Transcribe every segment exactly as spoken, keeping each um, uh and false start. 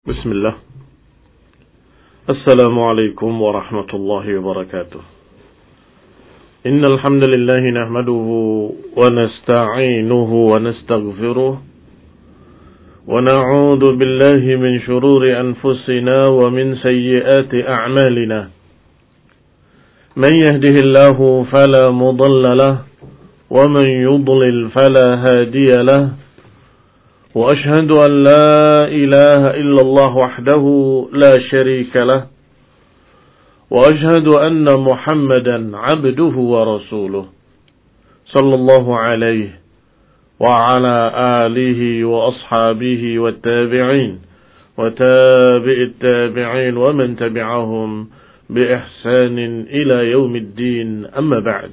بسم الله. السلام عليكم ورحمة الله وبركاته. إن الحمد لله نحمده ونستعينه ونستغفره ونعوذ بالله من شرور أنفسنا ومن سيئات أعمالنا. من يهده الله فلا مضل له ومن يضلل فلا هادي له. وأشهد أن لا إله إلا الله وحده لا شريك له وأشهد أن محمدا عبده ورسوله صلى الله عليه وعلى آله وأصحابه والتابعين وتابع التابعين ومن تبعهم بإحسان إلى يوم الدين. أما بعد،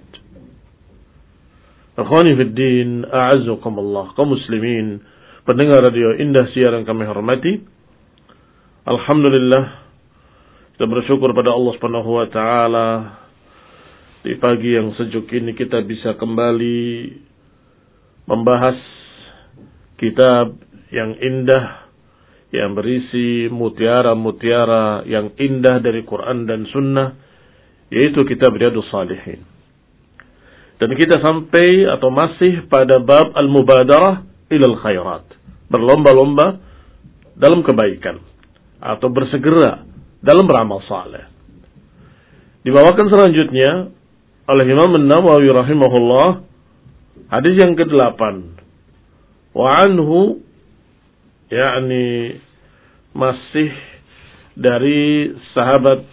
أخواني في الدين أعزكم الله كمسلمين pendengar radio Indah Siaran kami hormati. Alhamdulillah, kita bersyukur pada Allah Subhanahu wa taala di pagi yang sejuk ini kita bisa kembali membahas kitab yang indah yang berisi mutiara-mutiara yang indah dari Quran dan Sunnah, yaitu kitab Riyadhus Shalihin. Dan kita sampai atau masih pada bab al-mubadarah ilal khairat, berlomba-lomba dalam kebaikan atau bersegera dalam beramal saleh. Dibawakan selanjutnya oleh Imam An-Nawawi rahimahullah hadis yang kedelapan. Wa anhu, yakni masih dari sahabat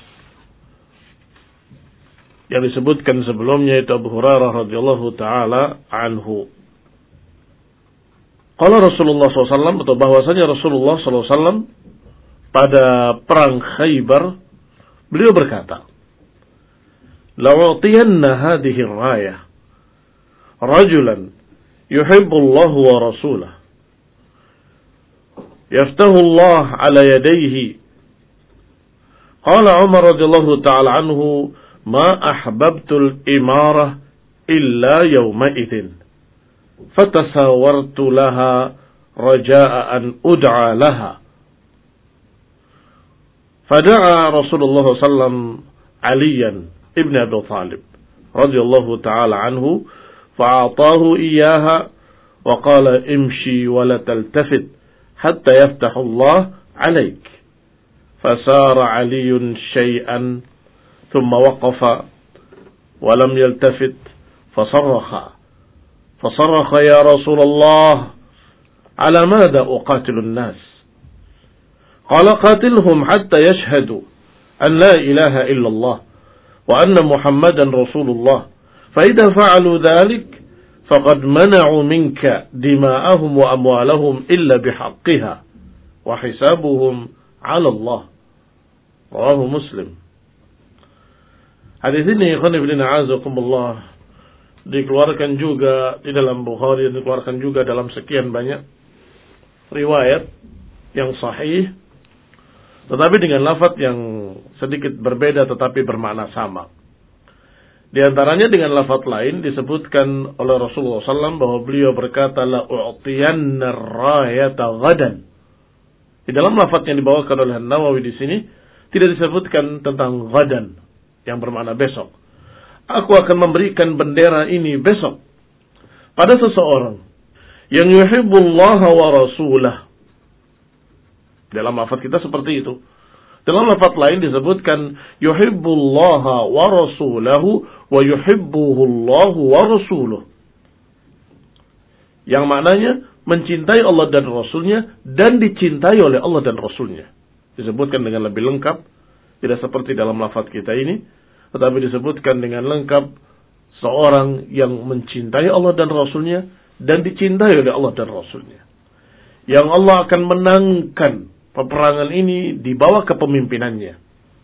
yang disebutkan sebelumnya, itu Abu Hurairah radhiyallahu taala anhu. Qala Rasulullah shallallahu alaihi wasallam, atau bahwasanya Rasulullah shallallahu alaihi wasallam pada perang Khaybar, beliau berkata, la'utiyanna hadhihi ar-rayah rajulan yuhibbu Allah wa rasulahu yaftahu Allah ala yadayhi. Qala Umar radhiyallahu ta'ala anhu, ma ahbabtu al-imarah illa yawma idhin fatasawartu laha raja'a an ud'a laha. Fada'a Rasulullah sallallahu alaihi wasallam Aliyan ibn Abi Thalib radhiyallahu ta'ala anhu fa'atahu iyyaha wa qala imshi wa la taltafit hatta yaftahu Allah 'alayk. Fasara Aliyun shay'an thumma waqafa wa lam yaltafit fasarraha فصرخ يا رسول الله على ماذا أقاتل الناس؟ قال قاتلهم حتى يشهدوا أن لا إله إلا الله وأن محمدا رسول الله فإذا فعلوا ذلك فقد منعوا منك دماءهم وأموالهم إلا بحقها وحسابهم على الله. رواه مسلم. Hadis ini ikhwan fillah azakumullah dikeluarkan juga di dalam Bukhari dan dikeluarkan juga dalam sekian banyak riwayat yang sahih, tetapi dengan lafaz yang sedikit berbeda tetapi bermakna sama. Di antaranya dengan lafaz lain disebutkan oleh Rasulullah shallallahu alaihi wasallam bahwa beliau berkata, la u'tiyanna ar-rayata ghadan. Di dalam lafaz yang dibawakan oleh Nawawi di sini tidak disebutkan tentang ghadan yang bermakna besok. Aku akan memberikan bendera ini besok pada seseorang yang yuhibbullaha wa rasulah. Dalam lafaz kita seperti itu. Dalam lafaz lain disebutkan yuhibbullaha wa rasulahu wa yuhibbuhullahu wa rasuluh. Yang maknanya mencintai Allah dan Rasulnya dan dicintai oleh Allah dan Rasulnya. Disebutkan dengan lebih lengkap, tidak seperti dalam lafaz kita ini, tetapi disebutkan dengan lengkap seorang yang mencintai Allah dan Rasulnya dan dicintai oleh Allah dan Rasulnya. Yang Allah akan menangkan peperangan ini di bawah kepemimpinannya.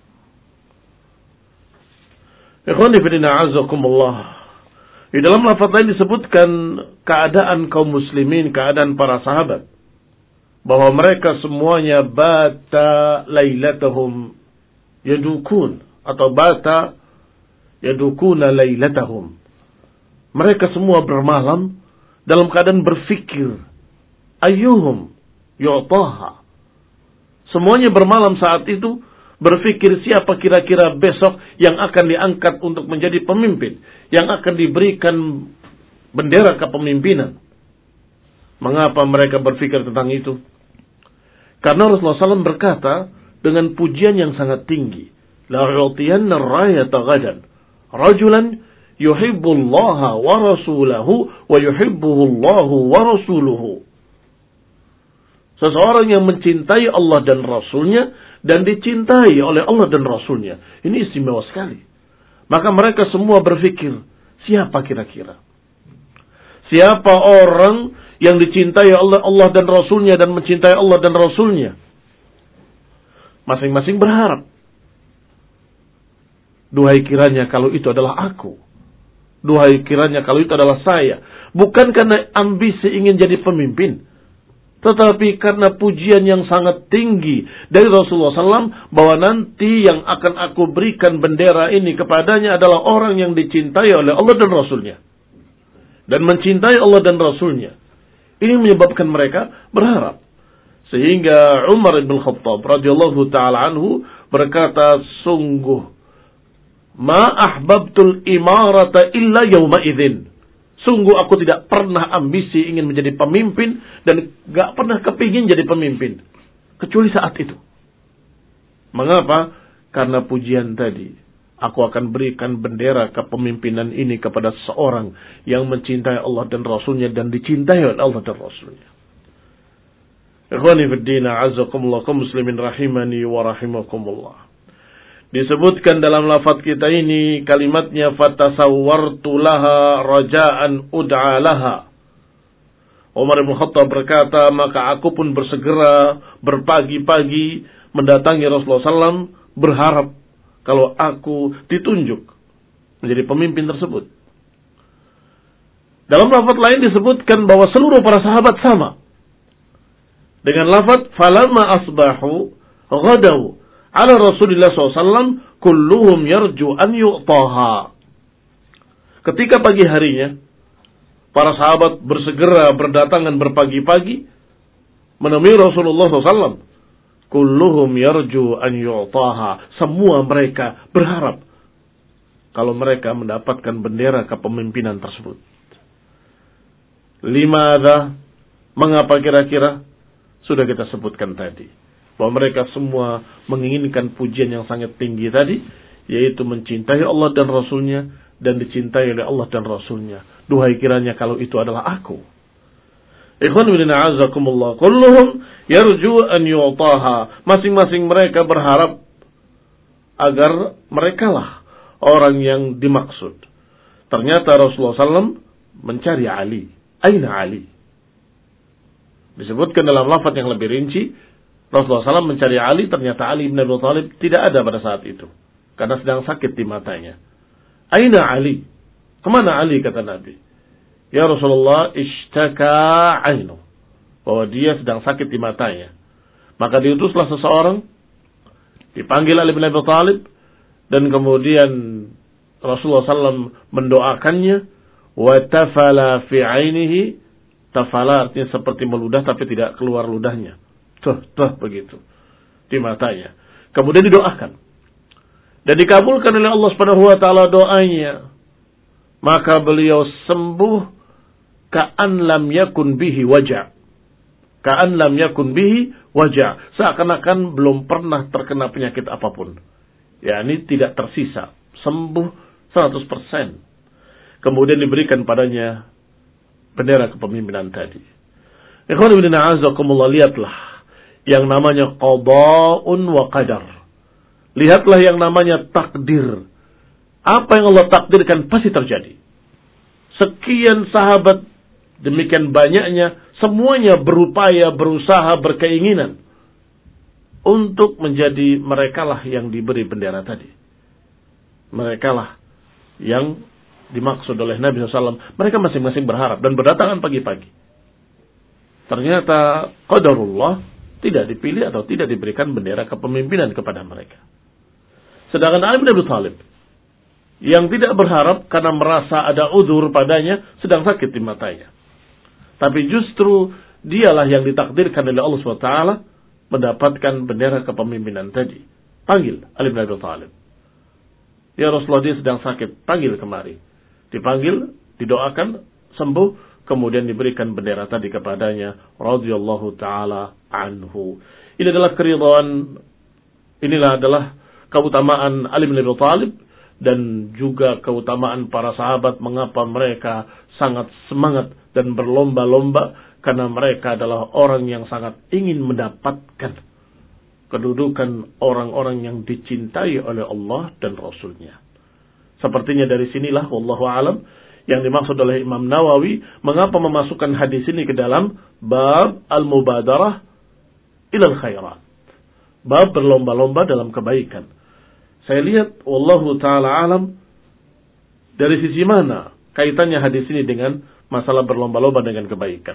Ikhwani fillah azakumullah. Di dalam lafaz lain disebutkan keadaan kaum muslimin, keadaan para sahabat, bahwa mereka semuanya bata lailatahum yadukun, atau bata yadukuna lailatahum. Mereka semua bermalam dalam keadaan berfikir, ayyuhum yu'taha, Semuanya bermalam saat itu, berpikir siapa kira-kira besok yang akan diangkat untuk menjadi pemimpin, yang akan diberikan bendera kepemimpinan. Mengapa mereka berpikir tentang itu? Karena Rasulullah shallallahu alaihi wasallam berkata dengan pujian yang sangat tinggi, la u'tiyanna ar-rayata ghadan rajulan yuhibbullaha wa rasulahu wa yuhibbuhu Allahu wa rasuluhu. Seseorang yang mencintai Allah dan Rasulnya dan dicintai oleh Allah dan Rasulnya. Ini istimewa sekali. Maka mereka semua berpikir, siapa kira-kira? Siapa orang yang dicintai oleh Allah dan Rasulnya dan mencintai Allah dan Rasulnya? Masing-masing berharap. Duhai kiranya kalau itu adalah aku. Duhai kiranya kalau itu adalah saya. Bukan karena ambisi ingin jadi pemimpin, tetapi karena pujian yang sangat tinggi dari Rasulullah shallallahu alaihi wasallam bahwa nanti yang akan aku berikan bendera ini kepadanya adalah orang yang dicintai oleh Allah dan Rasulnya. Dan mencintai Allah dan Rasulnya. Ini menyebabkan mereka berharap. Sehingga Umar bin Khattab radhiyallahu ta'ala anhu berkata, sungguh ma ahbabtul imarata illa yawma idzin. Sungguh aku tidak pernah ambisi ingin menjadi pemimpin dan gak pernah kepingin jadi pemimpin. Kecuali saat itu. Mengapa? Karena pujian tadi. Aku akan berikan bendera kepemimpinan ini kepada seorang yang mencintai Allah dan Rasulnya dan dicintai oleh Allah dan Rasulnya. Ikhwani fiddina azakumullah kaum muslimin rahimani wa rahimakumullah. Disebutkan dalam lafaz kita ini kalimatnya fatasawwartu laha raja'an ud'a laha. Umar bin Khattab berkata, maka aku pun bersegera berpagi-pagi mendatangi Rasulullah shallallahu alaihi wasallam berharap kalau aku ditunjuk menjadi pemimpin tersebut. Dalam lafaz lain disebutkan bahwa seluruh para sahabat sama. Dengan lafaz falamma asbahu ghadaw ala Rasulullah shallallahu alaihi wasallam kulluhum yarju an yu'taha. Ketika pagi harinya para sahabat bersegera berdatangan berpagi-pagi menemui Rasulullah shallallahu alaihi wasallam. Kulluhum yarju an yu'taha. Semua mereka berharap kalau mereka mendapatkan bendera kepemimpinan tersebut. Limadha? Mengapa kira-kira? Sudah kita sebutkan tadi. Bahwa mereka semua menginginkan pujian yang sangat tinggi tadi, yaitu mencintai Allah dan Rasulnya dan dicintai oleh Allah dan Rasulnya. Duhai kiranya kalau itu adalah aku. Ikhwan bin a'azakumullah, kulluhum yarju an yu'taha. Masing-masing mereka berharap agar merekalah orang yang dimaksud. Ternyata Rasulullah shallallahu alaihi wasallam mencari Ali. Aina Ali? Disebutkan dalam lafaz yang lebih rinci, Rasulullah shallallahu alaihi wasallam mencari Ali, ternyata Ali bin Abi Thalib tidak ada pada saat itu. Karena sedang sakit di matanya. Aina Ali? Kemana Ali, kata Nabi? Ya Rasulullah, ishtaka ainu. Bahwa dia sedang sakit di matanya. Maka diutuslah seseorang, dipanggil Ali bin Abi Thalib, dan kemudian Rasulullah shallallahu alaihi wasallam mendoakannya, wa tafala fi ainihi. Tafala artinya seperti meludah tapi tidak keluar ludahnya. Tuh, tuh begitu. Di matanya. Kemudian didoakan. Dan dikabulkan oleh Allah Subhanahu wa taala doanya. Maka beliau sembuh ka'an lam yakun bihi waja'. Ka'an lam yakun bihi waja'. Seakan-akan belum pernah terkena penyakit apapun. Ya, ini tidak tersisa. Sembuh seratus persen. Kemudian diberikan padanya bendera kepemimpinan tadi. Ikhwan ibn a'azakumullah, lihatlah yang namanya qada'un wa qadar. Lihatlah yang namanya takdir. Apa yang Allah takdirkan pasti terjadi. Sekian sahabat, demikian banyaknya, semuanya berupaya, berusaha, berkeinginan untuk menjadi merekalah yang diberi bendera tadi. Merekalah yang dimaksud oleh Nabi shallallahu alaihi wasallam. Mereka masing-masing berharap dan berdatangan pagi-pagi. Ternyata qadarullah tidak dipilih atau tidak diberikan bendera kepemimpinan kepada mereka. Sedangkan Ali bin Abi Thalib yang tidak berharap karena merasa ada udzur padanya, sedang sakit di matanya. Tapi justru dialah yang ditakdirkan oleh Allah subhanahu wa taala mendapatkan bendera kepemimpinan tadi. Panggil Ali bin Abi Thalib. Ya Rasulullah, dia sedang sakit, panggil kemari. Dipanggil, didoakan, sembuh, kemudian diberikan bendera tadi kepadanya, radhiyallahu taala anhu. Ini adalah keridhaan, inilah adalah keutamaan Ali bin Abi Thalib dan juga keutamaan para sahabat, mengapa mereka sangat semangat dan berlomba-lomba, karena mereka adalah orang yang sangat ingin mendapatkan kedudukan orang-orang yang dicintai oleh Allah dan Rasulnya. Sepertinya dari sinilah, wallahu alam, yang dimaksud oleh Imam Nawawi, mengapa memasukkan hadis ini ke dalam bab al-mubadarah ilal khairat. Bab berlomba-lomba dalam kebaikan. Saya lihat, wallahu ta'ala alam, dari sisi mana kaitannya hadis ini dengan masalah berlomba-lomba dengan kebaikan.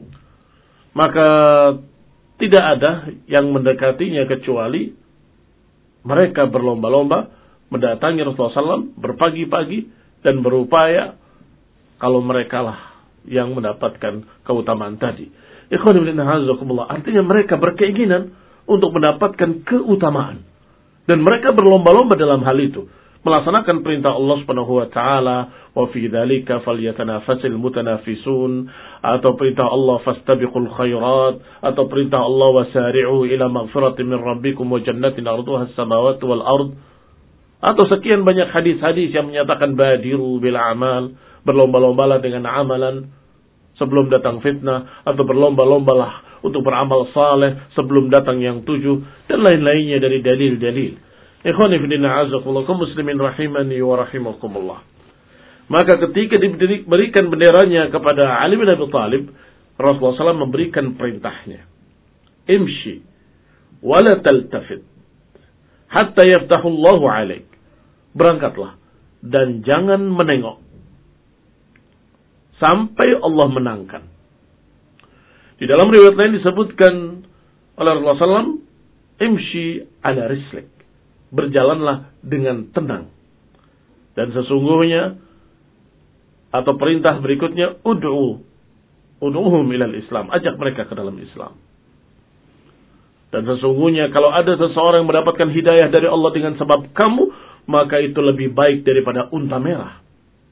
Maka tidak ada yang mendekatinya kecuali mereka berlomba-lomba mendatangi Rasulullah shallallahu alaihi wasallam berpagi-pagi dan berupaya kalau mereka lah yang mendapatkan keutamaan tadi. Ikhwan fillah, hazakumullah. Artinya mereka berkeinginan untuk mendapatkan keutamaan. Dan mereka berlomba-lomba dalam hal itu. Melaksanakan perintah Allah subhanahu wa ta'ala. Wa fi dhalika falyatanafasil mutanafisun. Atau perintah Allah fastabiqul khairat. Atau perintah Allah wasari'u ila maghfiratin min rabbikum wa jannatin arduha as-samawati wal ard. Atau sekian banyak hadis-hadis yang menyatakan badiru bil amal. Berlomba-lombalah dengan amalan sebelum datang fitnah. Atau berlomba-lombalah untuk beramal saleh sebelum datang yang tujuh. Dan lain-lainnya dari dalil-dalil. Ikhwani fillah, azakumullah, kaum muslimin rahimani wa rahimakumullah. Maka ketika diberikan benderanya kepada Ali bin Abi Thalib, Rasulullah shallallahu alaihi wasallam memberikan perintahnya. Imshi wala taltafit hatta yaftahullahu alaik. Berangkatlah dan jangan menengok sampai Allah menangkan. Di dalam riwayat lain disebutkan oleh Rasulullah shallallahu alaihi wasallam, imshi ala rislik. Berjalanlah dengan tenang. Dan sesungguhnya, atau perintah berikutnya, ud'u, ud'uhum ilal Islam. Ajak mereka ke dalam Islam. Dan sesungguhnya, kalau ada seseorang yang mendapatkan hidayah dari Allah dengan sebab kamu, maka itu lebih baik daripada unta merah.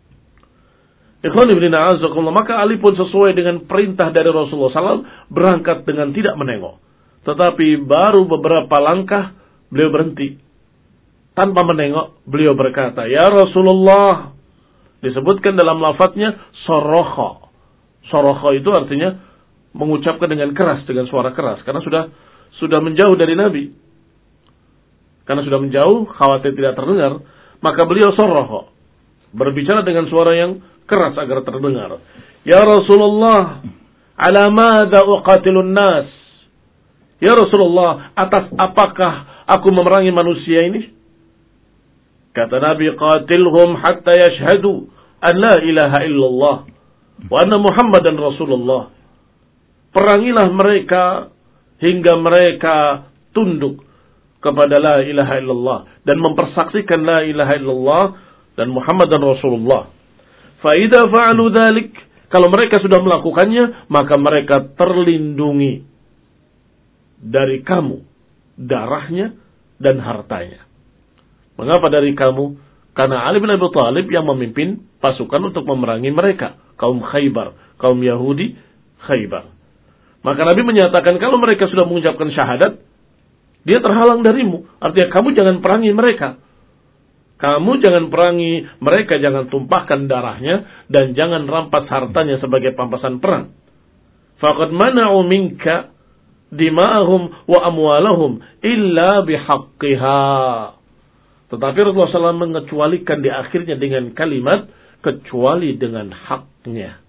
Ikhwan ibn a'azakumullah, maka Ali pun sesuai dengan perintah dari Rasulullah shallallahu alaihi wasallam, berangkat dengan tidak menengok. Tetapi baru beberapa langkah, beliau berhenti. Tanpa menengok, beliau berkata, Ya Rasulullah. Disebutkan dalam lafadznya, sorokha. Sorokha itu artinya mengucapkan dengan keras, dengan suara keras. Karena sudah sudah menjauh dari Nabi. Karena sudah menjauh, khawatir tidak terdengar. Maka beliau sorokha. Berbicara dengan suara yang keras agar terdengar. Ya Rasulullah, ala madza uqatilun nas? Ya Rasulullah, atas apakah aku memerangi manusia ini? Kata Nabi, qatilhum hatta yashhadu an la ilaha illallah wa anna Muhammadan Rasulullah. Perangilah mereka hingga mereka tunduk kepada la ilaha illallah dan mempersaksikan la ilaha illallah dan Muhammadan Rasulullah. Fa idza fa'alu dzalik, kalau mereka sudah melakukannya, maka mereka terlindungi dari kamu, darahnya dan hartanya. Mengapa dari kamu? Karena Ali bin Abi Thalib yang memimpin pasukan untuk memerangi mereka. Kaum Khaybar. Kaum Yahudi Khaybar. Maka Nabi menyatakan kalau mereka sudah mengucapkan syahadat, dia terhalang darimu. Artinya kamu jangan perangi mereka. Kamu jangan perangi mereka, jangan tumpahkan darahnya, dan jangan rampas hartanya sebagai pampasan perang. Faqad mana'u minka dima'ahum wa amwalahum illa bihaqqiha. Tetapi Rasulullah shallallahu alaihi wasallam mengecualikan di akhirnya dengan kalimat kecuali dengan haknya.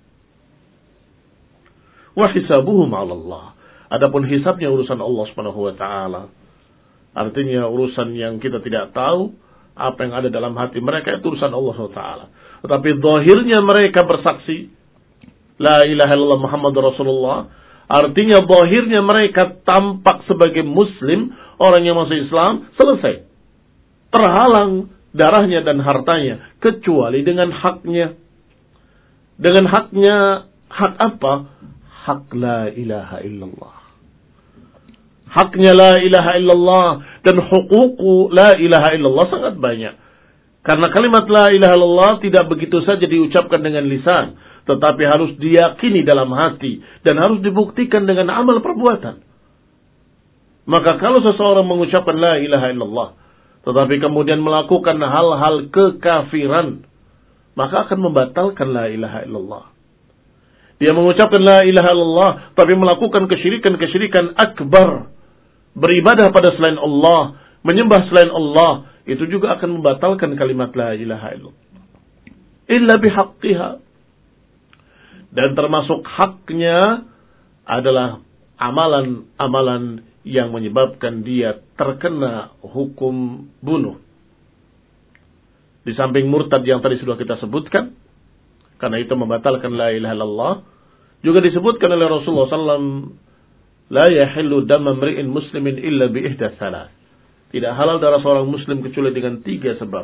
Wa hisabuhum 'ala Allah. Adapun hisabnya urusan Allah Subhanahu wa taala. Artinya urusan yang kita tidak tahu apa yang ada dalam hati mereka, itu urusan Allah Subhanahu wa taala. Tetapi zahirnya mereka bersaksi la ilaha illallah Muhammadur Rasulullah. Artinya zahirnya mereka tampak sebagai muslim, orang yang masuk Islam, selesai. Terhalang darahnya dan hartanya, kecuali dengan haknya. Dengan haknya, hak apa? Hak la ilaha illallah. Haknya la ilaha illallah dan hukuku la ilaha illallah sangat banyak. Karena kalimat la ilaha illallah tidak begitu saja diucapkan dengan lisan, tetapi harus diyakini dalam hati dan harus dibuktikan dengan amal perbuatan. Maka kalau seseorang mengucapkan la ilaha illallah, tetapi kemudian melakukan hal-hal kekafiran, maka akan membatalkan la ilaha illallah. Dia mengucapkan la ilaha illallah, tapi melakukan kesyirikan-kesyirikan akbar, beribadah pada selain Allah, menyembah selain Allah, itu juga akan membatalkan kalimat la ilaha illallah. Illa bihaqqiha. Dan termasuk haknya adalah amalan-amalan yang menyebabkan dia terkena hukum bunuh. Di samping murtad yang tadi sudah kita sebutkan, karena itu membatalkan la ilaha illallah, juga disebutkan oleh Rasulullah sallallahu alaihi wasallam, la yahillu damma mri'in muslimin illa bi ihda thalath. Tidak halal darah seorang muslim kecuali dengan tiga sebab.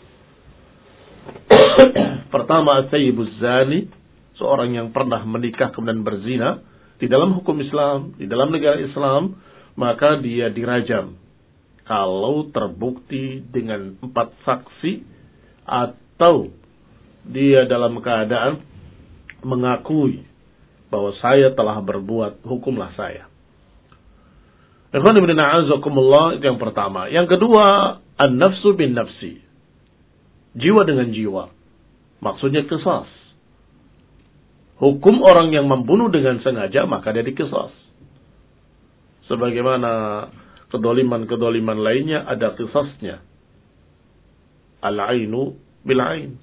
Pertama, as-sayyibuz zani, seorang yang pernah menikah kemudian berzina. Di dalam hukum Islam, di dalam negara Islam, maka dia dirajam kalau terbukti dengan empat saksi atau dia dalam keadaan mengakui bahwa saya telah berbuat, hukumlah saya. Ikhwan ibn a'azakumullah, itu yang pertama. Yang kedua, an-nafsu bin nafsi, jiwa dengan jiwa, maksudnya qisas. Hukum orang yang membunuh dengan sengaja, maka dia diqisas. Sebagaimana kedoliman-kedoliman lainnya ada qisasnya. Al-ainu bil-ain,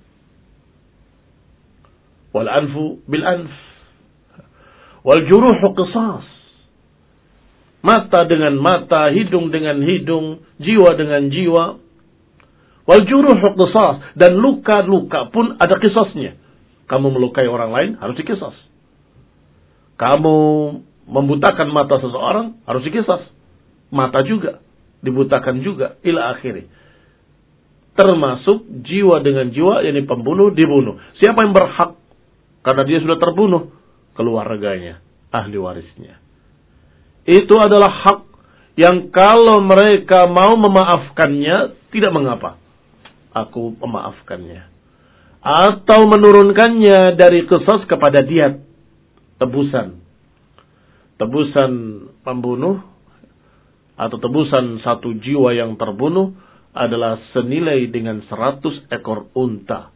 wal-anfu bil-anf, wal-juruhu qisas. Mata dengan mata, hidung dengan hidung, jiwa dengan jiwa. Wal-juruhu qisas, dan luka-luka pun ada qisasnya. Kamu melukai orang lain, harus diqisas. Kamu membutakan mata seseorang, harus diqisas. Mata juga, dibutakan juga, ila akhiri. Termasuk jiwa dengan jiwa, yakni pembunuh dibunuh. Siapa yang berhak? Karena dia sudah terbunuh, keluarganya, ahli warisnya. Itu adalah hak yang kalau mereka mau memaafkannya, tidak mengapa. Aku memaafkannya. Atau menurunkannya dari qisas kepada diyat, tebusan. Tebusan pembunuh atau tebusan satu jiwa yang terbunuh adalah senilai dengan seratus ekor unta.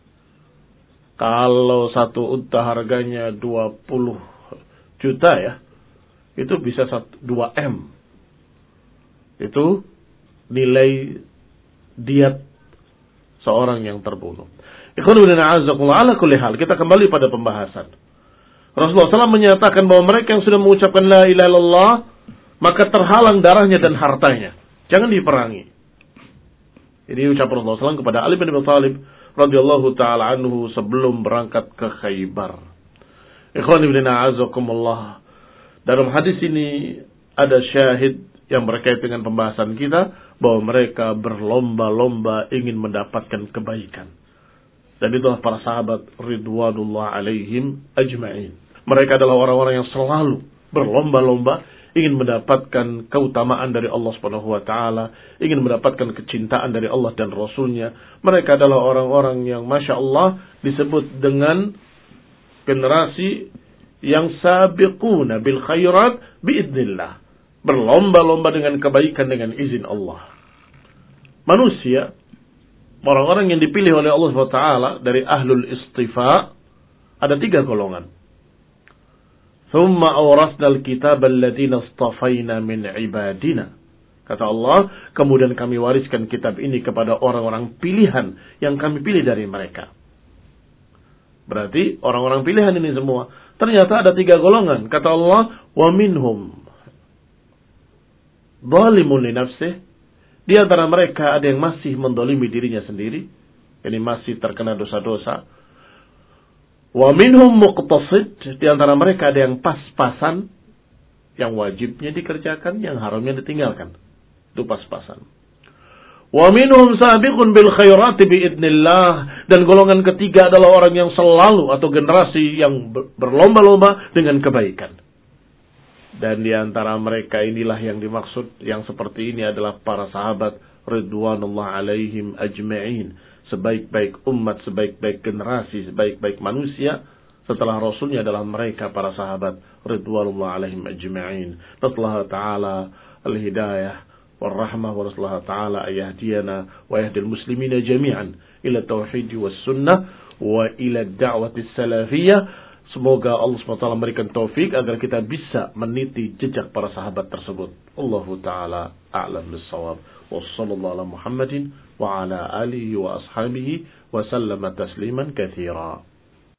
Kalau satu unta harganya dua puluh juta ya, itu bisa dua M. Itu nilai diat seorang yang terbunuh. Ikhwan fillah a'azakumullah, ala kulli hal, kita kembali pada pembahasan. Rasulullah shallallahu alaihi wasallam menyatakan bahwa mereka yang sudah mengucapkan la ilaha illallah, maka terhalang darahnya dan hartanya. Jangan diperangi. Ini ucapan Rasulullah shallallahu alaihi wasallam kepada Ali bin Abi Thalib radhiyallahu taala anhu sebelum berangkat ke Khaybar. Ikhwan fillah a'azakumullah, dalam hadis ini ada syahid yang berkait dengan pembahasan kita, bahwa mereka berlomba-lomba ingin mendapatkan kebaikan. Dan itulah para sahabat ridwanullah alaihim ajma'in. Mereka adalah orang-orang yang selalu berlomba-lomba ingin mendapatkan keutamaan dari Allah Subhanahu wa taala, ingin mendapatkan kecintaan dari Allah dan Rasulnya. Mereka adalah orang-orang yang Masya Allah disebut dengan generasi yang sabiquna bil khairat biidznillah, berlomba-lomba dengan kebaikan dengan izin Allah. Manusia, orang-orang yang dipilih oleh Allah subhanahu wa taala dari ahlul istifa, ada tiga golongan. Thumma awrasnal kitab alladziina istafaina min ibadina. Kata Allah, kemudian kami wariskan kitab ini kepada orang-orang pilihan yang kami pilih dari mereka. Berarti orang-orang pilihan ini semua. Ternyata ada tiga golongan. Kata Allah, wa minhum zalimun li nafsihi. Di antara mereka ada yang masih mendolimi dirinya sendiri, ini masih terkena dosa-dosa. Wa minhum muqtasid, di antara mereka ada yang pas-pasan, yang wajibnya dikerjakan, yang haramnya ditinggalkan. Itu pas-pasan. Wa minhum sabiqun bil khairati biidznillah, dan golongan ketiga adalah orang yang selalu atau generasi yang berlomba-lomba dengan kebaikan. Dan di antara mereka inilah yang dimaksud, yang seperti ini adalah para sahabat ridwanullah alaihim ajma'in. Sebaik-baik umat, sebaik-baik generasi, sebaik-baik manusia setelah Rasulnya adalah mereka para sahabat ridwanullah alaihim ajma'in. Nasallahu ta'ala al-hidayah والرحمة ونسأل الله تعالى أن يهدينا ويهدي المسلمين جميعا إلى التوحيد والسنة وإلى الدعوة السلفية. Semoga Allah subhanahu wa taala memberikan taufik agar kita bisa meniti jejak para sahabat tersebut. Allahu taala a'lam bis-shawab. Wa sallallahu ala Muhammadin wa ala alihi wa ashabihi wa sallama tasliman katsira.